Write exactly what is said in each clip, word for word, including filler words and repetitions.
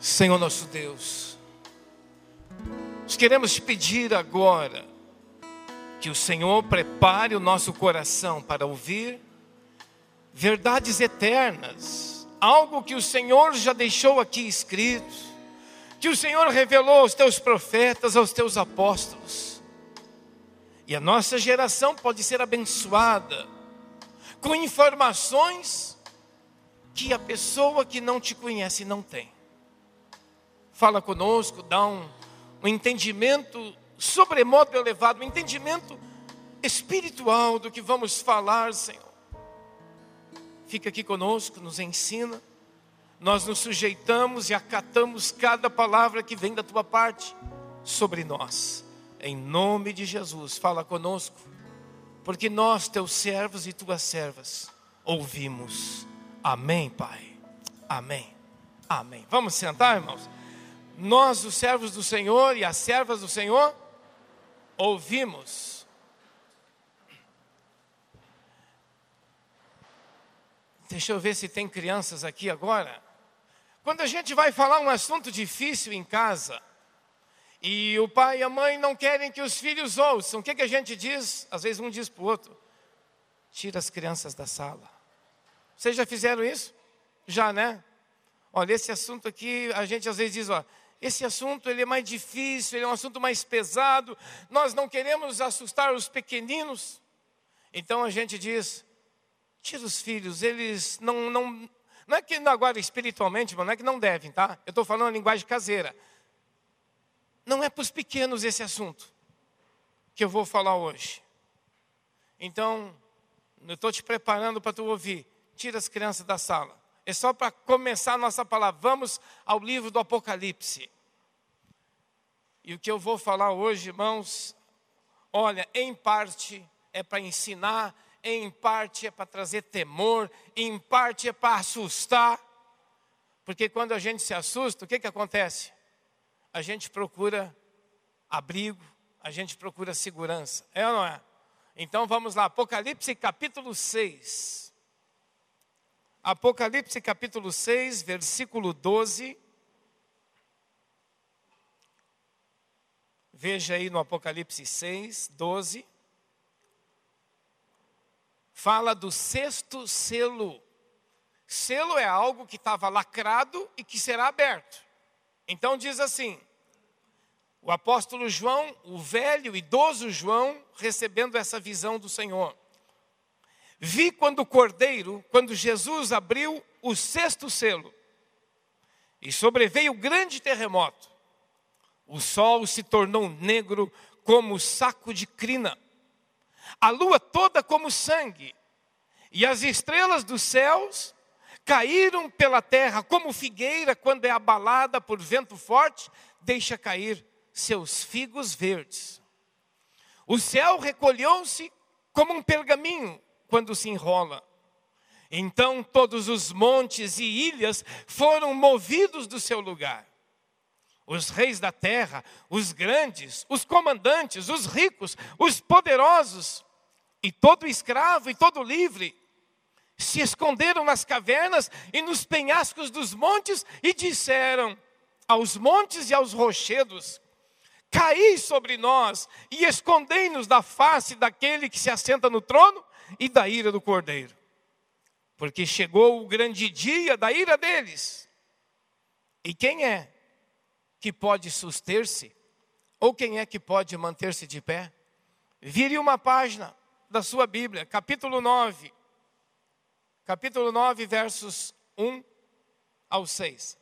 Senhor nosso Deus, nós queremos te pedir agora que o Senhor prepare o nosso coração para ouvir verdades eternas, algo que o Senhor já deixou aqui escrito, que o Senhor revelou aos teus profetas, aos teus apóstolos. E a nossa geração pode ser abençoada com informações que a pessoa que não te conhece não tem. Fala conosco, dá um, um entendimento sobremodo elevado, um entendimento espiritual do que vamos falar, Senhor. Fica aqui conosco, nos ensina. Nós nos sujeitamos e acatamos cada palavra que vem da tua parte sobre nós. Em nome de Jesus, fala conosco, porque nós, teus servos e tuas servas, ouvimos. Amém, Pai. Amém. Amém. Vamos sentar, irmãos? Nós, os servos do Senhor e as servas do Senhor, ouvimos. Deixa eu ver se tem crianças aqui agora. Quando a gente vai falar um assunto difícil em casa, e o pai e a mãe não querem que os filhos ouçam, o que, que a gente diz? Às vezes um diz para o outro: tira as crianças da sala. Vocês já fizeram isso? Já, né? Olha, esse assunto aqui, a gente às vezes diz, ó, esse assunto ele é mais difícil, ele é um assunto mais pesado, nós não queremos assustar os pequeninos. Então a gente diz, tira os filhos, eles não, não, não é que agora espiritualmente, não é que não devem, tá? Eu estou falando a linguagem caseira. Não é para os pequenos esse assunto que eu vou falar hoje. Então, eu estou te preparando para tu ouvir. Tira as crianças da sala. É só para começar a nossa palavra. Vamos ao livro do Apocalipse. E o que eu vou falar hoje, irmãos, olha, em parte é para ensinar, em parte é para trazer temor, em parte é para assustar. Porque quando a gente se assusta, o que, que acontece? A gente procura abrigo, a gente procura segurança. É ou não é? Então vamos lá, Apocalipse capítulo seis. Apocalipse capítulo seis, versículo doze. Veja aí no Apocalipse seis, doze. Fala do sexto selo. Selo é algo que estava lacrado e que será aberto. Então diz assim, o apóstolo João, o velho, idoso João, recebendo essa visão do Senhor. Vi quando o cordeiro, quando Jesus abriu o sexto selo, e sobreveio grande terremoto. O sol se tornou negro como saco de crina, a lua toda como sangue, e as estrelas dos céus caíram pela terra como figueira quando é abalada por vento forte, deixa cair seus figos verdes. O céu recolheu-se como um pergaminho quando se enrola. Então todos os montes e ilhas foram movidos do seu lugar. Os reis da terra, os grandes, os comandantes, os ricos, os poderosos, e todo escravo e todo livre, se esconderam nas cavernas e nos penhascos dos montes e disseram aos montes e aos rochedos: caí sobre nós e escondei-nos da face daquele que se assenta no trono e da ira do cordeiro. Porque chegou o grande dia da ira deles. E quem é que pode suster-se? Ou quem é que pode manter-se de pé? Vire uma página da sua Bíblia, capítulo nove. Capítulo nove, versos um ao seis.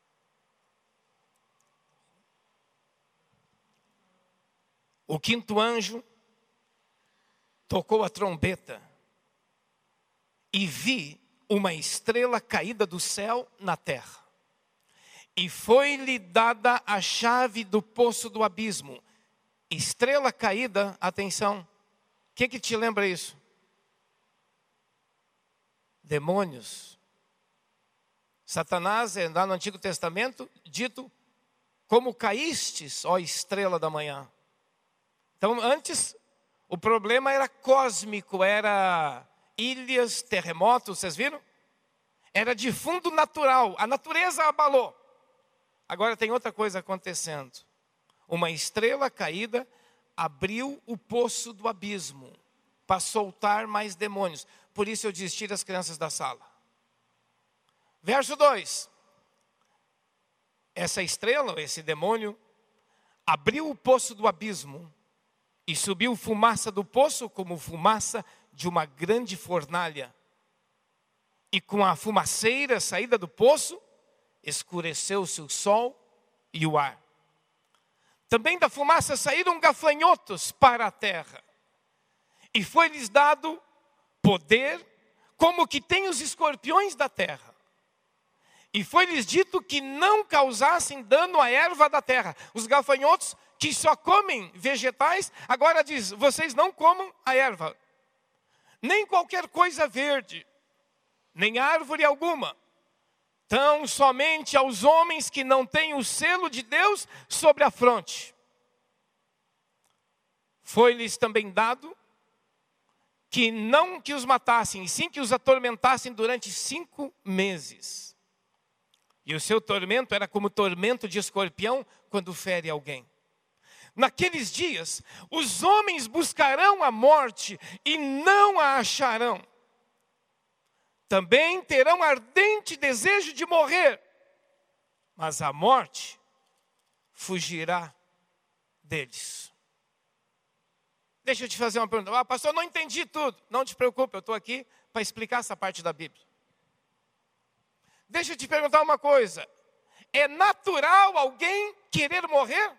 O quinto anjo tocou a trombeta e vi uma estrela caída do céu na terra. E foi-lhe dada a chave do poço do abismo. Estrela caída, atenção, o que que te lembra isso? Demônios. Satanás é lá no Antigo Testamento dito como caístes, ó estrela da manhã. Então antes o problema era cósmico, era ilhas, terremotos, vocês viram? Era de fundo natural, a natureza abalou. Agora tem outra coisa acontecendo. Uma estrela caída abriu o poço do abismo para soltar mais demônios. Por isso eu disse, tira as crianças da sala. Verso dois. Essa estrela, esse demônio, abriu o poço do abismo e subiu fumaça do poço como fumaça de uma grande fornalha. E com a fumaceira saída do poço, escureceu-se o sol e o ar. Também da fumaça saíram gafanhotos para a terra. E foi-lhes dado poder, como que tem os escorpiões da terra. E foi-lhes dito que não causassem dano à erva da terra. Os gafanhotos que só comem vegetais, agora diz, vocês não comam a erva. Nem qualquer coisa verde, nem árvore alguma. Tão somente aos homens que não têm o selo de Deus sobre a fronte. Foi-lhes também dado que não que os matassem, e sim que os atormentassem durante cinco meses. E o seu tormento era como tormento de escorpião quando fere alguém. Naqueles dias, os homens buscarão a morte e não a acharão. Também terão ardente desejo de morrer, mas a morte fugirá deles. Deixa eu te fazer uma pergunta. Ah, pastor, não entendi tudo. Não te preocupe, eu estou aqui para explicar essa parte da Bíblia. Deixa eu te perguntar uma coisa. É natural alguém querer morrer?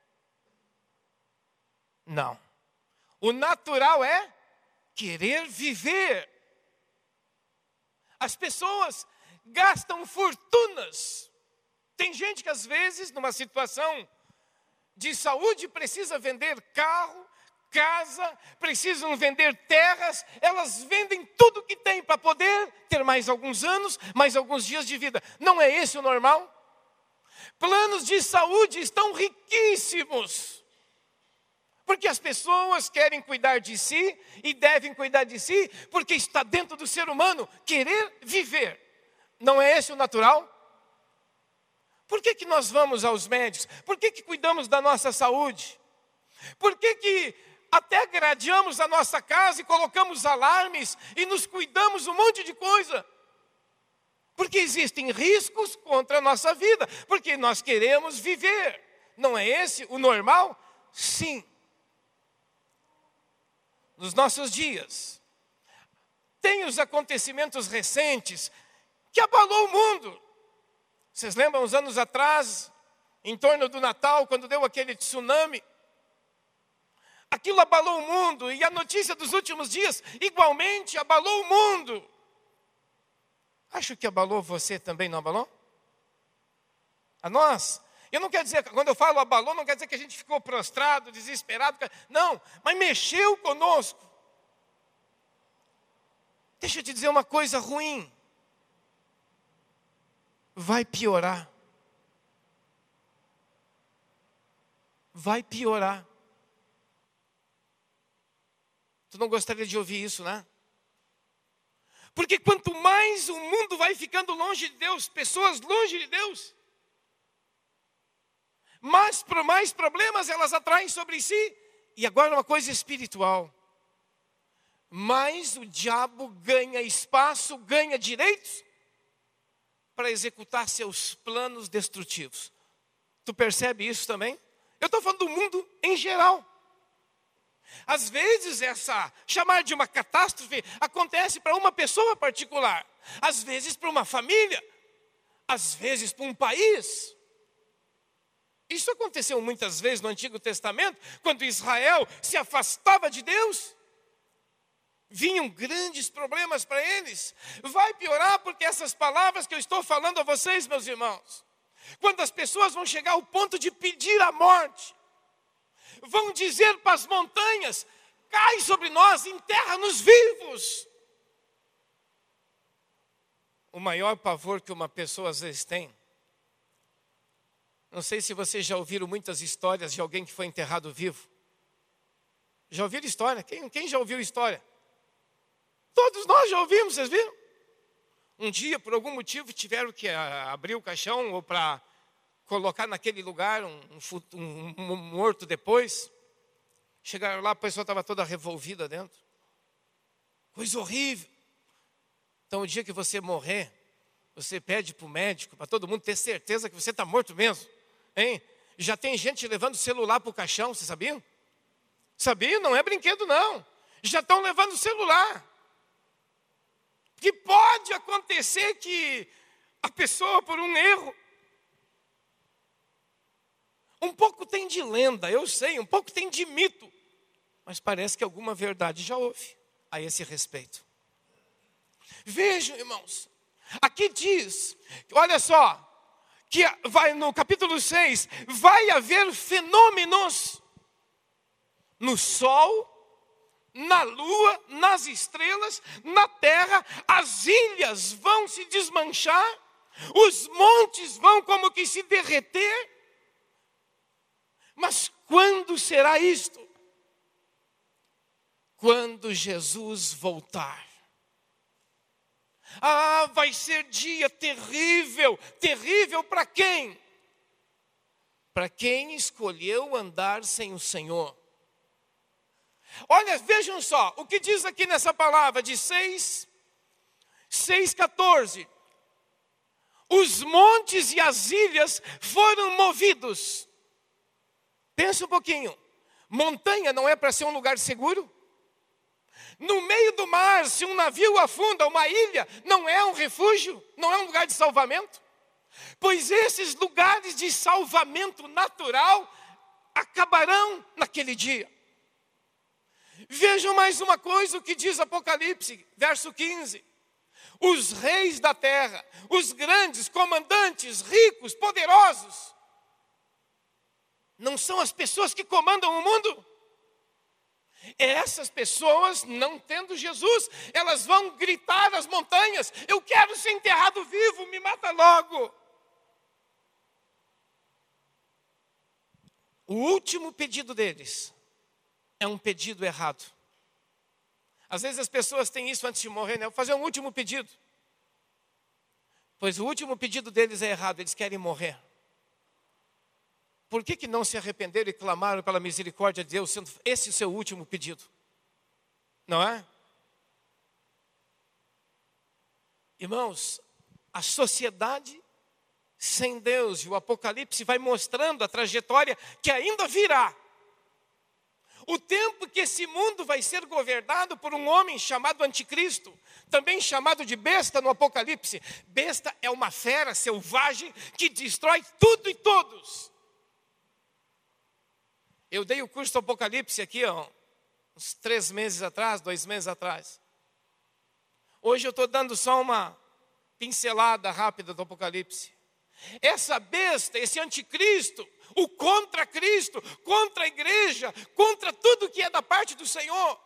Não. O natural é querer viver. As pessoas gastam fortunas. Tem gente que às vezes, numa situação de saúde, precisa vender carro, casa, precisam vender terras, elas vendem tudo que tem para poder ter mais alguns anos, mais alguns dias de vida. Não é esse o normal? Planos de saúde estão riquíssimos, porque as pessoas querem cuidar de si e devem cuidar de si, porque está dentro do ser humano querer viver. Não é esse o natural? Por que que nós vamos aos médicos? Por que que cuidamos da nossa saúde? Por que que até gradeamos a nossa casa e colocamos alarmes e nos cuidamos um monte de coisa? Porque existem riscos contra a nossa vida, porque nós queremos viver. Não é esse o normal? Sim. Nos nossos dias, tem os acontecimentos recentes que abalou o mundo. Vocês lembram uns anos atrás, em torno do Natal, quando deu aquele tsunami? Aquilo abalou o mundo, e a notícia dos últimos dias igualmente abalou o mundo. Acho que abalou você também, não abalou? A nós? Eu não quero dizer, quando eu falo abalou, não quer dizer que a gente ficou prostrado, desesperado. Não, mas mexeu conosco. Deixa eu te dizer uma coisa ruim. Vai piorar. Vai piorar. Tu não gostaria de ouvir isso, né? Porque quanto mais o mundo vai ficando longe de Deus, pessoas longe de Deus, mais, mais problemas elas atraem sobre si. E agora uma coisa espiritual. Mais o diabo ganha espaço, ganha direitos para executar seus planos destrutivos. Tu percebe isso também? Eu estou falando do mundo em geral. Às vezes essa, chamar de uma catástrofe, acontece para uma pessoa particular. Às vezes para uma família. Às vezes para um país. Isso aconteceu muitas vezes no Antigo Testamento, quando Israel se afastava de Deus. Vinham grandes problemas para eles. Vai piorar porque essas palavras que eu estou falando a vocês, meus irmãos, quando as pessoas vão chegar ao ponto de pedir a morte, vão dizer para as montanhas, cai sobre nós, enterra-nos vivos. O maior pavor que uma pessoa às vezes tem, não sei se vocês já ouviram muitas histórias de alguém que foi enterrado vivo. Já ouviram história? Quem, quem já ouviu história? Todos nós já ouvimos, vocês viram? Um dia, por algum motivo, tiveram que abrir o caixão ou para colocar naquele lugar um, um, um, um morto depois. Chegaram lá, a pessoa estava toda revolvida dentro. Coisa horrível. Então, o dia que você morrer, você pede para o médico, para todo mundo ter certeza que você está morto mesmo. Hein? Já tem gente levando o celular para o caixão, vocês sabiam? Sabiam? Não é brinquedo, não. Já estão levando o celular. Que pode acontecer que a pessoa, por um erro, um pouco tem de lenda, eu sei, um pouco tem de mito, mas parece que alguma verdade já houve a esse respeito. Vejam, irmãos, aqui diz, olha só, que vai no capítulo seis, vai haver fenômenos no sol, na lua, nas estrelas, na terra, as ilhas vão se desmanchar, os montes vão como que se derreter. Mas quando será isto? Quando Jesus voltar. Ah, vai ser dia terrível. Terrível para quem? Para quem escolheu andar sem o Senhor. Olha, vejam só, o que diz aqui nessa palavra de seis, seis, quatorze. Os montes e as ilhas foram movidos. Pensa um pouquinho. Montanha não é para ser um lugar seguro? No meio do mar, se um navio afunda, uma ilha, não é um refúgio? Não é um lugar de salvamento? Pois esses lugares de salvamento natural acabarão naquele dia. Vejam mais uma coisa, o que diz Apocalipse, verso quinze. Os reis da terra, os grandes, comandantes, ricos, poderosos, não são as pessoas que comandam o mundo? Essas pessoas, não tendo Jesus, elas vão gritar às montanhas: eu quero ser enterrado vivo, me mata logo. O último pedido deles é um pedido errado. Às vezes as pessoas têm isso antes de morrer, né? Vou fazer um último pedido. Pois o último pedido deles é errado, eles querem morrer. Por que que não se arrependeram e clamaram pela misericórdia de Deus, sendo esse o seu último pedido? Não é? Irmãos, a sociedade sem Deus e o Apocalipse vai mostrando a trajetória que ainda virá. O tempo que esse mundo vai ser governado por um homem chamado Anticristo, também chamado de besta no Apocalipse. Besta é uma fera selvagem que destrói tudo e todos. Eu dei o curso do Apocalipse aqui, ó, uns três meses atrás, dois meses atrás. Hoje eu estou dando só uma pincelada rápida do Apocalipse. Essa besta, esse anticristo, o contra Cristo, contra a igreja, contra tudo que é da parte do Senhor.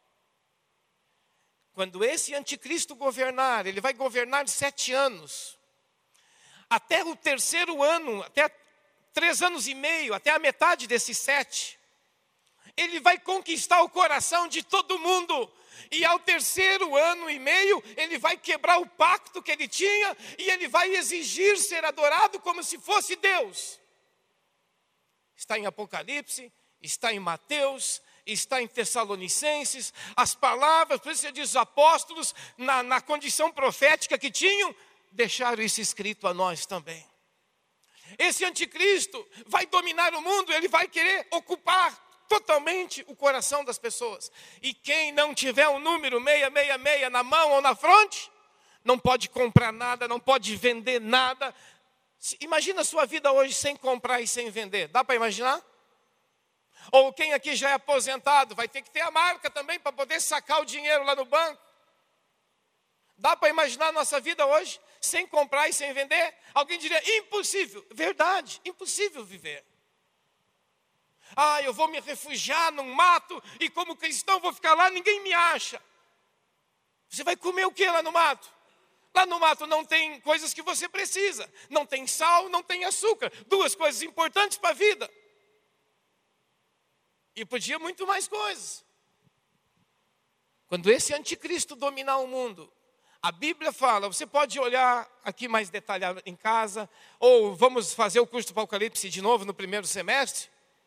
Quando esse anticristo governar, ele vai governar sete anos. Até o terceiro ano, até três anos e meio, até a metade desses sete, ele vai conquistar o coração de todo mundo. E ao terceiro ano e meio, ele vai quebrar o pacto que ele tinha e ele vai exigir ser adorado como se fosse Deus. Está em Apocalipse, está em Mateus, está em Tessalonicenses. As palavras, por isso ele diz, os apóstolos, na, na condição profética que tinham, deixaram isso escrito a nós também. Esse anticristo vai dominar o mundo, ele vai querer ocupar totalmente o coração das pessoas. E quem não tiver o número seiscentos e sessenta e seis na mão ou na fronte, não pode comprar nada, não pode vender nada. Imagina a sua vida hoje sem comprar e sem vender. Dá para imaginar? Ou quem aqui já é aposentado, vai ter que ter a marca também para poder sacar o dinheiro lá no banco. Dá para imaginar a nossa vida hoje sem comprar e sem vender? Alguém diria, impossível. Verdade, impossível viver. Ah, eu vou me refugiar num mato e como cristão vou ficar lá, ninguém me acha. Você vai comer o que lá no mato? Lá no mato não tem coisas que você precisa. Não tem sal, não tem açúcar. Duas coisas importantes para a vida. E podia muito mais coisas. Quando esse anticristo dominar o mundo, A Bíblia fala, você pode olhar aqui mais detalhado em casa, ou vamos fazer o curso do Apocalipse de novo no primeiro semestre.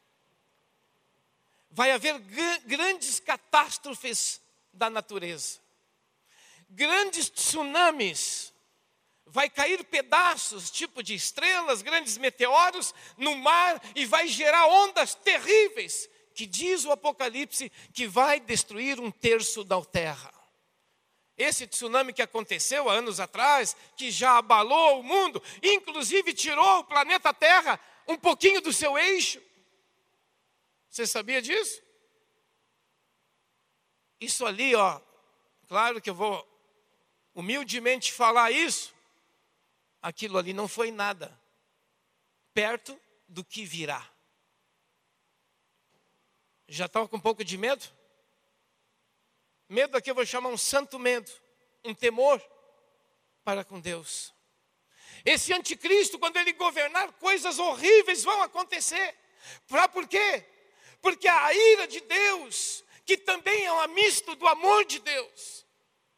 Vai haver grandes catástrofes da natureza, grandes tsunamis, vai cair pedaços, tipo de estrelas, grandes meteoros no mar e vai gerar ondas terríveis, que diz o Apocalipse que vai destruir um terço da terra. Esse tsunami que aconteceu há anos atrás, que já abalou o mundo, inclusive tirou o planeta Terra um pouquinho do seu eixo. Você sabia disso? Isso ali, ó, claro que eu vou humildemente falar isso, aquilo ali não foi nada perto do que virá. Já estão com um pouco de medo? Medo aqui eu vou chamar um santo medo, um temor para com Deus. Esse anticristo, quando ele governar, coisas horríveis vão acontecer. Pra, por quê? Porque a ira de Deus, que também é um misto do amor de Deus.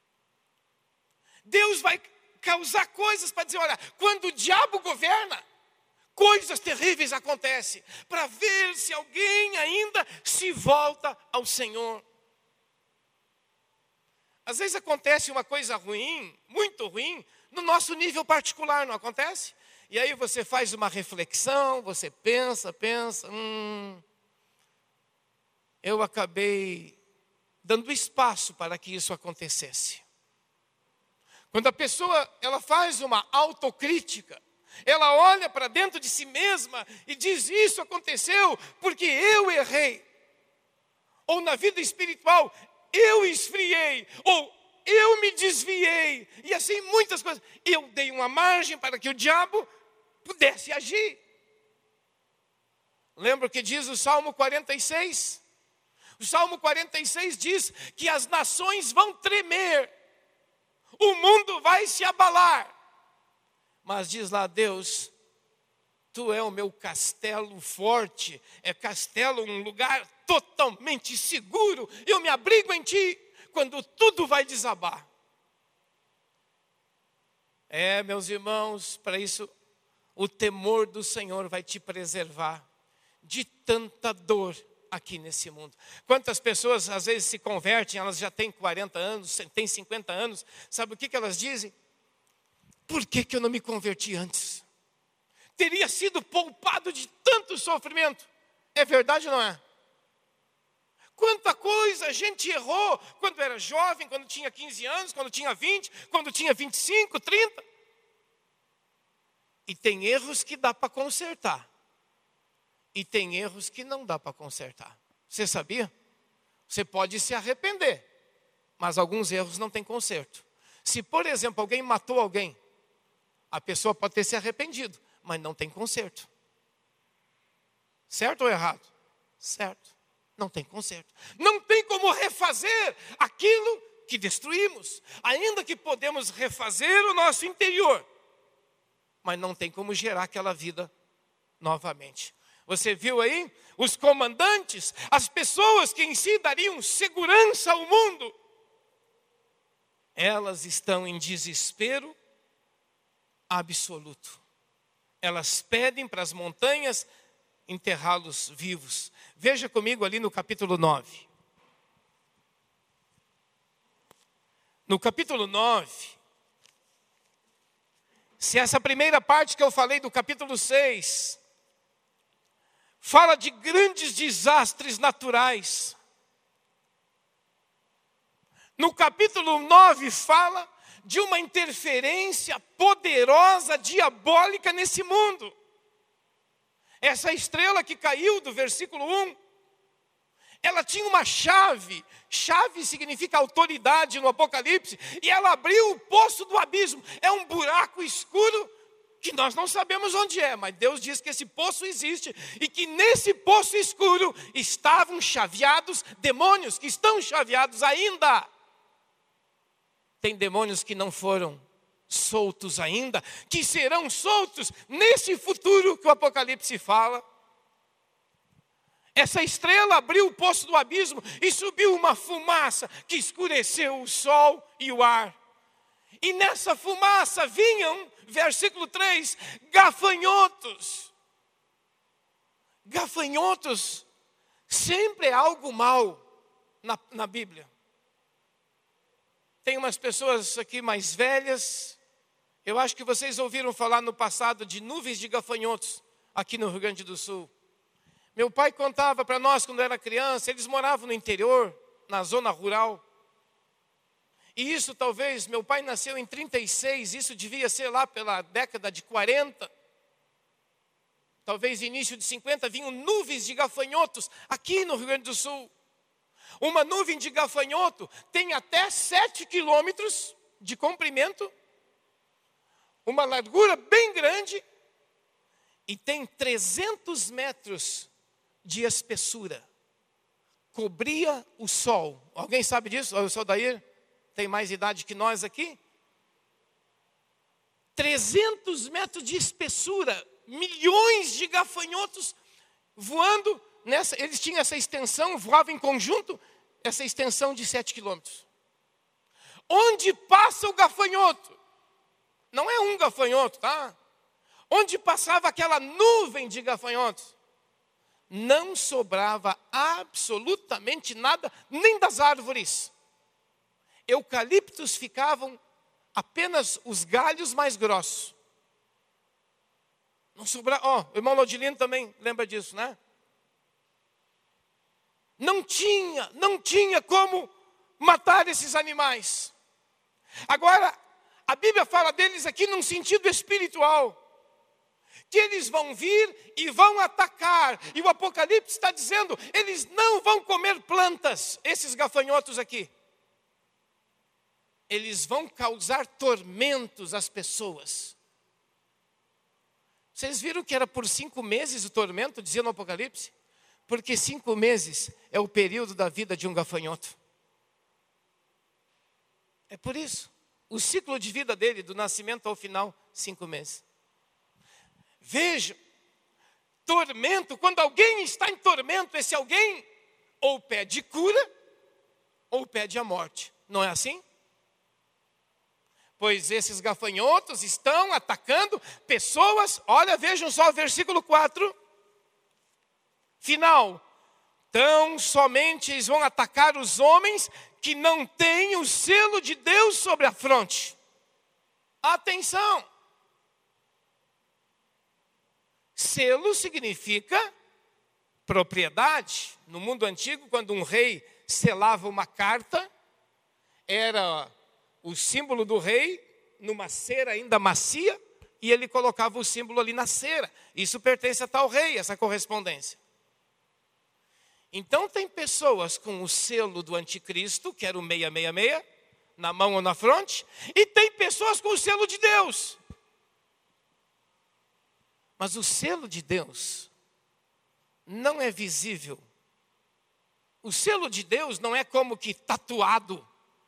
Deus vai causar coisas para dizer, olha, quando o diabo governa, coisas terríveis acontecem, para ver se alguém ainda se volta ao Senhor. Às vezes acontece uma coisa ruim, muito ruim, no nosso nível particular, não acontece? E aí você faz uma reflexão, você pensa, pensa, hum, eu acabei dando espaço para que isso acontecesse. Quando a pessoa ela faz uma autocrítica, ela olha para dentro de si mesma e diz, isso aconteceu porque eu errei. Ou na vida espiritual, eu esfriei, ou eu me desviei, e assim muitas coisas. Eu dei uma margem para que o diabo pudesse agir. Lembra o que diz o Salmo quarenta e seis? O Salmo quarenta e seis diz que as nações vão tremer, o mundo vai se abalar. Mas diz lá Deus, tu é o meu castelo forte, é castelo, um lugar totalmente seguro, eu me abrigo em ti, quando tudo vai desabar. É, meus irmãos, para isso, o temor do Senhor vai te preservar de tanta dor aqui nesse mundo. Quantas pessoas às vezes se convertem, elas já têm quarenta anos, têm cinquenta anos, sabe o que, que elas dizem? Por que, que eu não me converti antes? Teria sido poupado de tanto sofrimento. É verdade ou não é? Quanta coisa a gente errou quando era jovem, quando tinha quinze anos, quando tinha vinte, quando tinha vinte e cinco, trinta. E tem erros que dá para consertar. E tem erros que não dá para consertar. Você sabia? Você pode se arrepender, mas alguns erros não têm conserto. Se, por exemplo, alguém matou alguém, a pessoa pode ter se arrependido, mas não tem conserto. Certo ou errado? Certo. Não tem conserto. Não tem como refazer aquilo que destruímos. Ainda que podemos refazer o nosso interior, mas não tem como gerar aquela vida novamente. Você viu aí? Os comandantes, as pessoas que em si dariam segurança ao mundo, elas estão em desespero absoluto. Elas pedem para as montanhas enterrá-los vivos. Veja comigo ali no capítulo nove. No capítulo nove, se essa primeira parte que eu falei do capítulo seis, fala de grandes desastres naturais. No capítulo nove fala de uma interferência poderosa, diabólica nesse mundo. Essa estrela que caiu do versículo um, ela tinha uma chave, chave significa autoridade no Apocalipse, e ela abriu o poço do abismo. É um buraco escuro que nós não sabemos onde é, mas Deus diz que esse poço existe, e que nesse poço escuro estavam chaveados demônios, que estão chaveados ainda. Tem demônios que não foram soltos ainda, que serão soltos nesse futuro que o Apocalipse fala. Essa estrela abriu o poço do abismo e subiu uma fumaça que escureceu o sol e o ar. E nessa fumaça vinham, versículo três, gafanhotos. Gafanhotos sempre é algo mal na, na Bíblia. Tem umas pessoas aqui mais velhas, eu acho que vocês ouviram falar no passado de nuvens de gafanhotos aqui no Rio Grande do Sul. Meu pai contava para nós quando era criança, eles moravam no interior, na zona rural. E isso talvez, meu pai nasceu em trinta e seis, isso devia ser lá pela década de quarenta. Talvez início de cinquenta, vinham nuvens de gafanhotos aqui no Rio Grande do Sul. Uma nuvem de gafanhoto tem até sete quilômetros de comprimento, uma largura bem grande e tem trezentos metros de espessura. Cobria o sol. Alguém sabe disso? O seu Dair tem mais idade que nós aqui? trezentos metros de espessura, milhões de gafanhotos voando. Nessa, eles tinham essa extensão, voavam em conjunto, essa extensão de sete quilômetros. Onde passa o gafanhoto? Não é um gafanhoto, tá? Onde passava aquela nuvem de gafanhotos, não sobrava absolutamente nada, nem das árvores. Eucaliptos ficavam apenas os galhos mais grossos. Não sobrava, ó, oh, o irmão Lodilino também lembra disso, né? Não tinha, não tinha como matar esses animais. Agora, a Bíblia fala deles aqui num sentido espiritual, que eles vão vir e vão atacar. E o Apocalipse está dizendo, eles não vão comer plantas, esses gafanhotos aqui. Eles vão causar tormentos às pessoas. Vocês viram que era por cinco meses o tormento, dizia no Apocalipse? Porque cinco meses é o período da vida de um gafanhoto. É por isso. O ciclo de vida dele, do nascimento ao final, cinco meses. Veja, tormento, quando alguém está em tormento, esse alguém ou pede cura, ou pede a morte. Não é assim? Pois esses gafanhotos estão atacando pessoas. Olha, vejam só o versículo quatro. Final. Tão somente eles vão atacar os homens que não têm o selo de Deus sobre a fronte. Atenção. Selo significa propriedade. No mundo antigo, quando um rei selava uma carta, era o símbolo do rei numa cera ainda macia, e ele colocava o símbolo ali na cera. Isso pertence a tal rei, essa correspondência. Então tem pessoas com o selo do anticristo, que era o seiscentos e sessenta e seis, na mão ou na fronte, e tem pessoas com o selo de Deus. Mas o selo de Deus não é visível. O selo de Deus não é como que tatuado.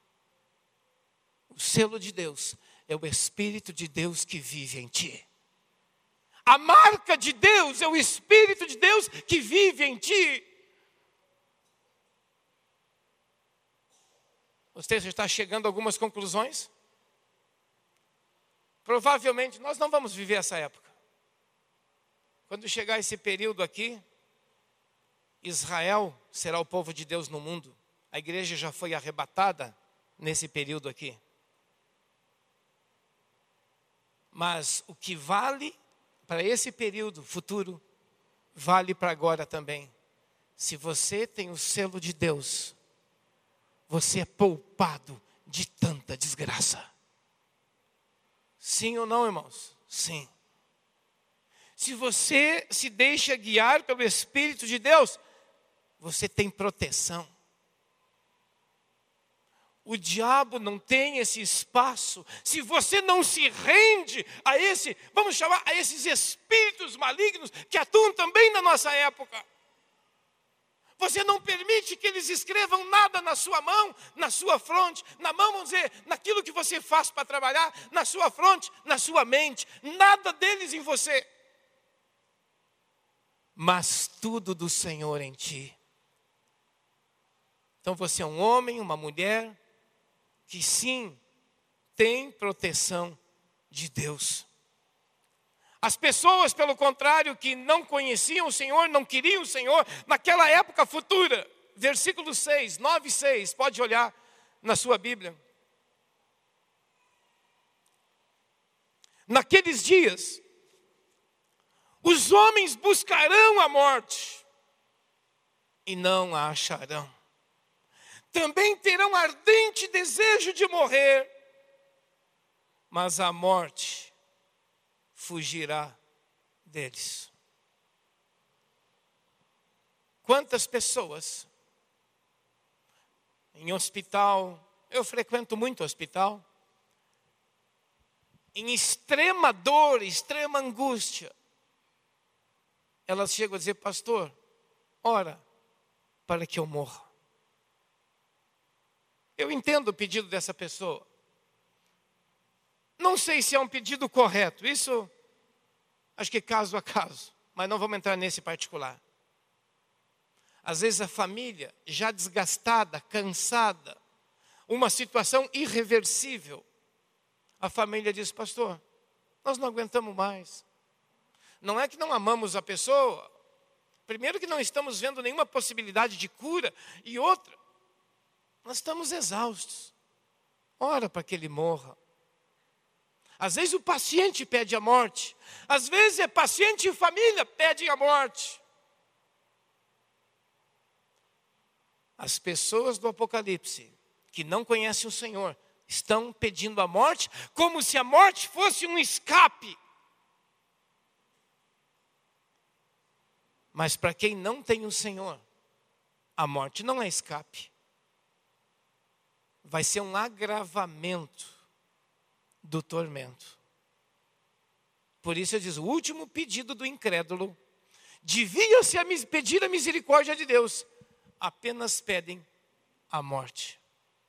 O selo de Deus é o Espírito de Deus que vive em ti. A marca de Deus é o Espírito de Deus que vive em ti. Você já está chegando a algumas conclusões? Provavelmente nós não vamos viver essa época. Quando chegar esse período aqui, Israel será o povo de Deus no mundo. A igreja já foi arrebatada nesse período aqui. Mas o que vale para esse período futuro, vale para agora também. Se você tem o selo de Deus, você é poupado de tanta desgraça. Sim ou não, irmãos? Sim. Se você se deixa guiar pelo Espírito de Deus, você tem proteção. O diabo não tem esse espaço. Se você não se rende a esse, vamos chamar, a esses espíritos malignos que atuam também na nossa época. Você não permite que eles escrevam nada na sua mão, na sua fronte. Na mão, vamos dizer, naquilo que você faz para trabalhar, na sua fronte, na sua mente. Nada deles em você. Mas tudo do Senhor em ti. Então você é um homem, uma mulher, que sim, tem proteção de Deus. As pessoas, pelo contrário, que não conheciam o Senhor, não queriam o Senhor, naquela época futura, versículo seis, nove e seis, pode olhar na sua Bíblia. Naqueles dias, os homens buscarão a morte e não a acharão. Também terão ardente desejo de morrer, mas a morte fugirá deles. Quantas pessoas em hospital, eu frequento muito hospital, em extrema dor, extrema angústia, elas chegam a dizer: pastor, ora para que eu morra. Eu entendo o pedido dessa pessoa. Não sei se é um pedido correto, isso acho que caso a caso, mas não vamos entrar nesse particular. Às vezes a família já desgastada, cansada, uma situação irreversível, a família diz: pastor, nós não aguentamos mais. Não é que não amamos a pessoa, primeiro que não estamos vendo nenhuma possibilidade de cura, e outra, nós estamos exaustos. Ora para que ele morra. Às vezes o paciente pede a morte, às vezes é paciente e família pedem a morte. As pessoas do Apocalipse, que não conhecem o Senhor, estão pedindo a morte, como se a morte fosse um escape. Mas para quem não tem o Senhor, a morte não é escape. Vai ser um agravamento do tormento. Por isso eu diz, o último pedido do incrédulo, devia-se a pedir a misericórdia de Deus, apenas pedem a morte.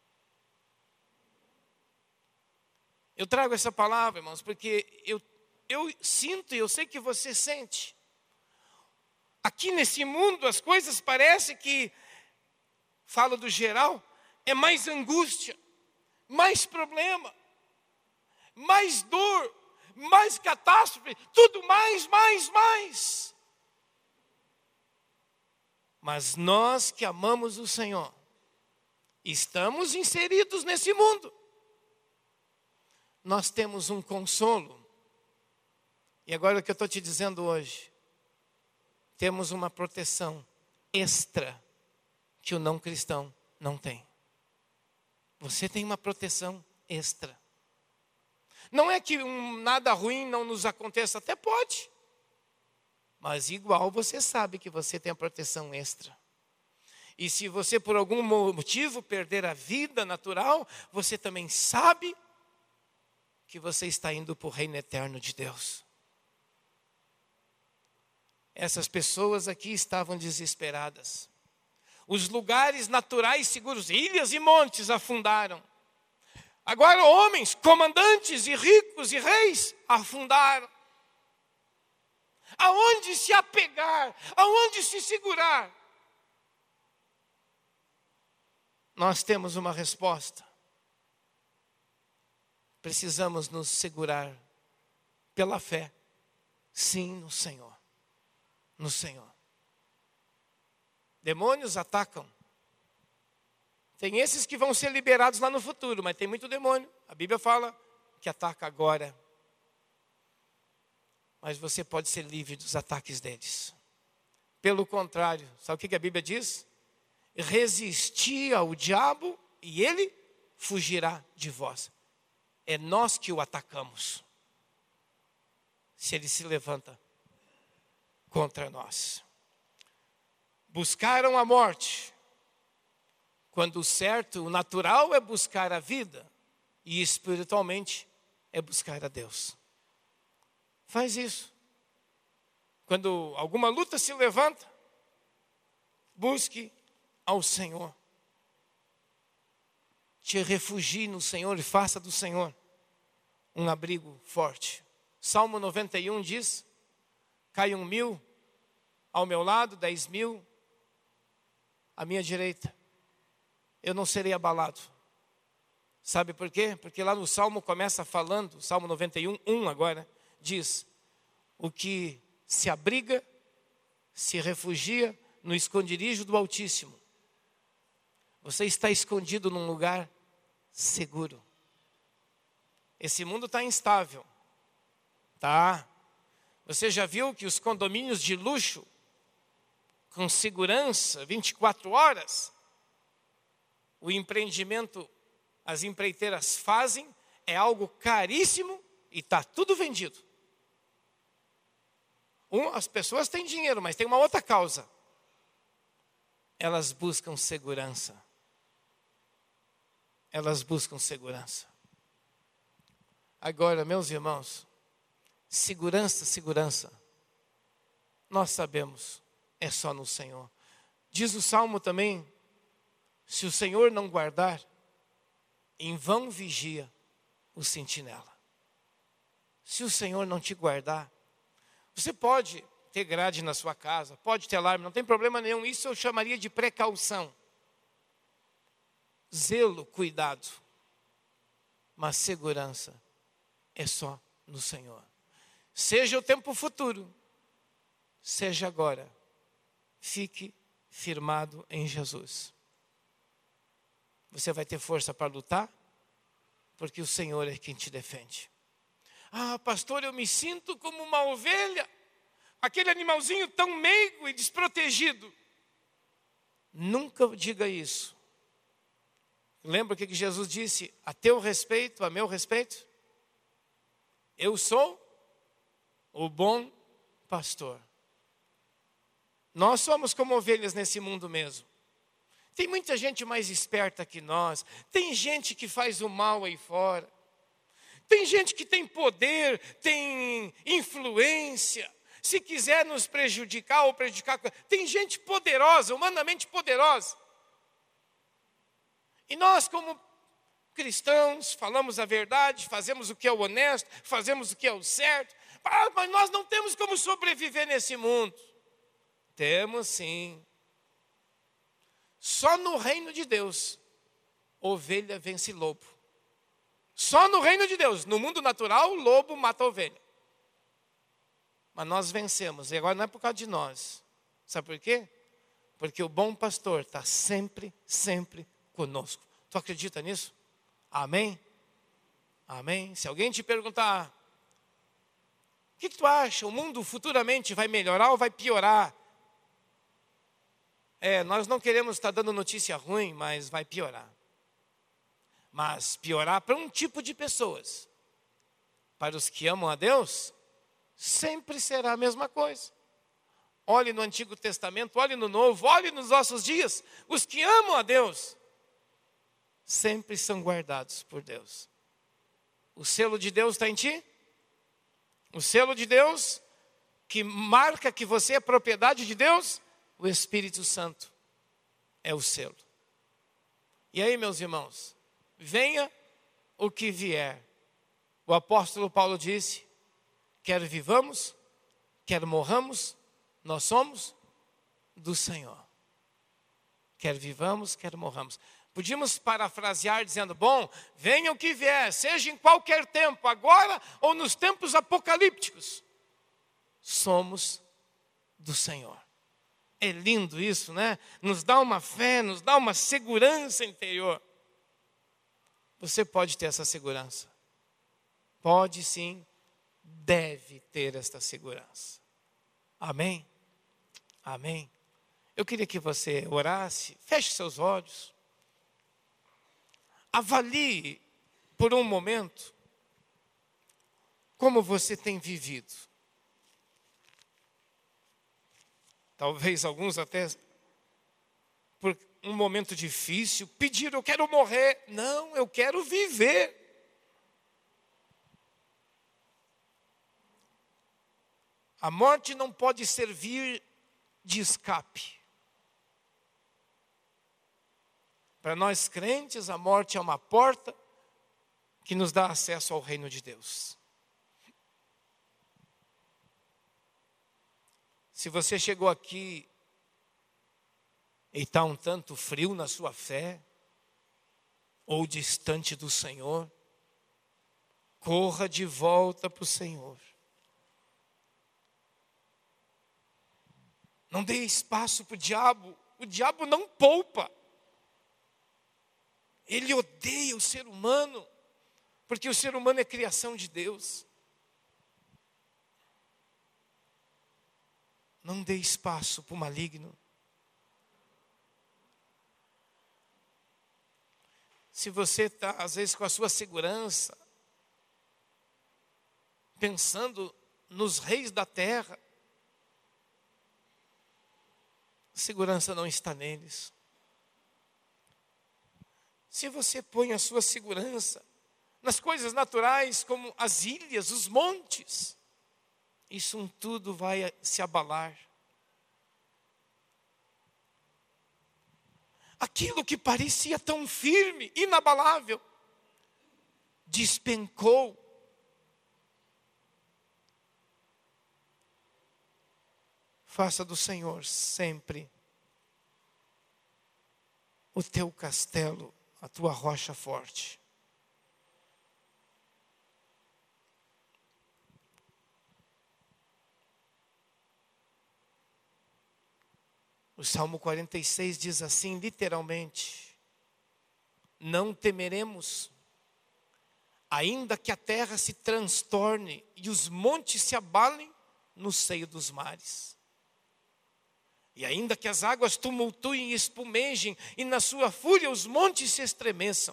Eu trago essa palavra, irmãos, porque eu, eu sinto e eu sei que você sente. Aqui nesse mundo as coisas parecem que, falo do geral, é mais angústia, mais problema, mais dor, mais catástrofe, tudo mais, mais, mais. Mas nós que amamos o Senhor, estamos inseridos nesse mundo. Nós temos um consolo. E agora o que eu estou te dizendo hoje, temos uma proteção extra que o não cristão não tem. Você tem uma proteção extra. Não é que um, nada ruim não nos aconteça, até pode. Mas igual você sabe que você tem a proteção extra. E se você por algum motivo perder a vida natural, você também sabe que você está indo para o reino eterno de Deus. Essas pessoas aqui estavam desesperadas. Os lugares naturais seguros, ilhas e montes afundaram. Agora homens, comandantes e ricos e reis afundaram. Aonde se apegar? Aonde se segurar? Nós temos uma resposta. Precisamos nos segurar pela fé, sim, no Senhor. No Senhor. Demônios atacam. Tem esses que vão ser liberados lá no futuro, mas tem muito demônio. A Bíblia fala que ataca agora. Mas você pode ser livre dos ataques deles. Pelo contrário, sabe o que a Bíblia diz? Resistir ao diabo e ele fugirá de vós. É nós que o atacamos. Se ele se levanta contra nós. Buscaram a morte. Quando o certo, o natural é buscar a vida. E espiritualmente é buscar a Deus. Faz isso. Quando alguma luta se levanta, busque ao Senhor. Te refugie no Senhor e faça do Senhor um abrigo forte. Salmo noventa e um diz, cai um mil ao meu lado, dez mil à minha direita. Eu não serei abalado. Sabe por quê? Porque lá no Salmo começa falando, Salmo noventa e um, um agora, diz: o que se abriga, se refugia no esconderijo do Altíssimo. Você está escondido num lugar seguro. Esse mundo está instável, tá? Você já viu que os condomínios de luxo, com segurança, vinte e quatro horas, o empreendimento, as empreiteiras fazem, é algo caríssimo e está tudo vendido. Um, as pessoas têm dinheiro, mas tem uma outra causa. Elas buscam segurança. Elas buscam segurança. Agora, meus irmãos, segurança, segurança, nós sabemos, é só no Senhor. Diz o Salmo também: se o Senhor não guardar, em vão vigia o sentinela. Se o Senhor não te guardar, você pode ter grade na sua casa, pode ter alarme, não tem problema nenhum. Isso eu chamaria de precaução. Zelo, cuidado. Mas segurança é só no Senhor. Seja o tempo futuro, seja agora, fique firmado em Jesus. Você vai ter força para lutar, porque o Senhor é quem te defende. Ah, pastor, eu me sinto como uma ovelha, aquele animalzinho tão meigo e desprotegido. Nunca diga isso. Lembra o que Jesus disse? A teu respeito, a meu respeito? Eu sou o bom pastor. Nós somos como ovelhas nesse mundo mesmo. Tem muita gente mais esperta que nós. Tem gente que faz o mal aí fora. Tem gente que tem poder, tem influência. Se quiser nos prejudicar ou prejudicar... Tem gente poderosa, humanamente poderosa. E nós, como cristãos, falamos a verdade, fazemos o que é o honesto, fazemos o que é o certo. Ah, mas nós não temos como sobreviver nesse mundo. Temos sim. Só no reino de Deus, ovelha vence lobo. Só no reino de Deus. No mundo natural, o lobo mata a ovelha. Mas nós vencemos. E agora não é por causa de nós. Sabe por quê? Porque o bom pastor está sempre, sempre conosco. Tu acredita nisso? Amém? Amém? Se alguém te perguntar: o que, que tu acha? O mundo futuramente vai melhorar ou vai piorar? É, nós não queremos estar dando notícia ruim, mas vai piorar. Mas piorar para um tipo de pessoas. Para os que amam a Deus, sempre será a mesma coisa. Olhe no Antigo Testamento, olhe no Novo, olhe nos nossos dias. Os que amam a Deus sempre são guardados por Deus. O selo de Deus está em ti? O selo de Deus que marca que você é propriedade de Deus? O Espírito Santo é o selo. E aí, meus irmãos, venha o que vier. O apóstolo Paulo disse: quer vivamos, quer morramos, nós somos do Senhor. Quer vivamos, quer morramos. Podíamos parafrasear dizendo: bom, venha o que vier, seja em qualquer tempo, agora ou nos tempos apocalípticos, somos do Senhor. É lindo isso, né? Nos dá uma fé, nos dá uma segurança interior. Você pode ter essa segurança. Pode sim, deve ter esta segurança. Amém? Amém? Eu queria que você orasse, feche seus olhos. Avalie por um momento como você tem vivido. Talvez alguns até, por um momento difícil, pediram: eu quero morrer. Não, eu quero viver. A morte não pode servir de escape. Para nós crentes, a morte é uma porta que nos dá acesso ao reino de Deus. Se você chegou aqui e está um tanto frio na sua fé, ou distante do Senhor, corra de volta para o Senhor. Não dê espaço para o diabo. O diabo não poupa. Ele odeia o ser humano, porque o ser humano é criação de Deus. Não dê espaço para o maligno. Se você está, às vezes, com a sua segurança, pensando nos reis da terra, a segurança não está neles. Se você põe a sua segurança nas coisas naturais, como as ilhas, os montes, isso tudo vai se abalar. Aquilo que parecia tão firme, inabalável, despencou. Faça do Senhor sempre o teu castelo, a tua rocha forte. O Salmo quarenta e seis diz assim, literalmente: não temeremos, ainda que a terra se transtorne e os montes se abalem no seio dos mares. E ainda que as águas tumultuem e espumejem, e na sua fúria os montes se estremeçam.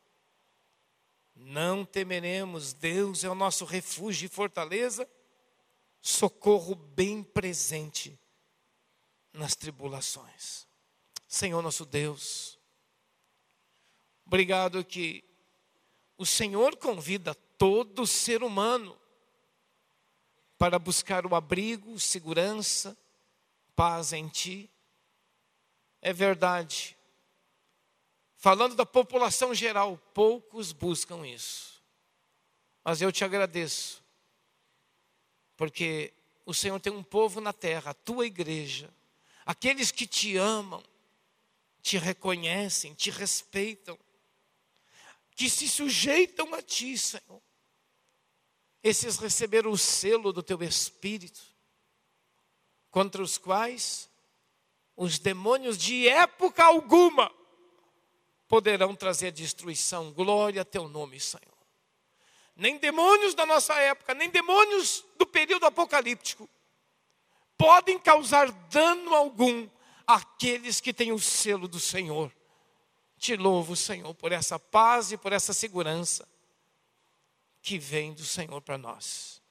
Não temeremos, Deus é o nosso refúgio e fortaleza, socorro bem presente nas tribulações. Senhor nosso Deus, obrigado que o Senhor convida todo ser humano para buscar o abrigo, segurança, paz em Ti. É verdade. Falando da população geral, poucos buscam isso. Mas eu te agradeço, porque o Senhor tem um povo na terra, a Tua igreja, aqueles que Te amam, Te reconhecem, Te respeitam, que se sujeitam a Ti, Senhor. Esses receberam o selo do Teu Espírito, contra os quais os demônios de época alguma poderão trazer destruição. Glória a Teu nome, Senhor. Nem demônios da nossa época, nem demônios do período apocalíptico podem causar dano algum àqueles que têm o selo do Senhor. Te louvo, Senhor, por essa paz e por essa segurança que vem do Senhor para nós.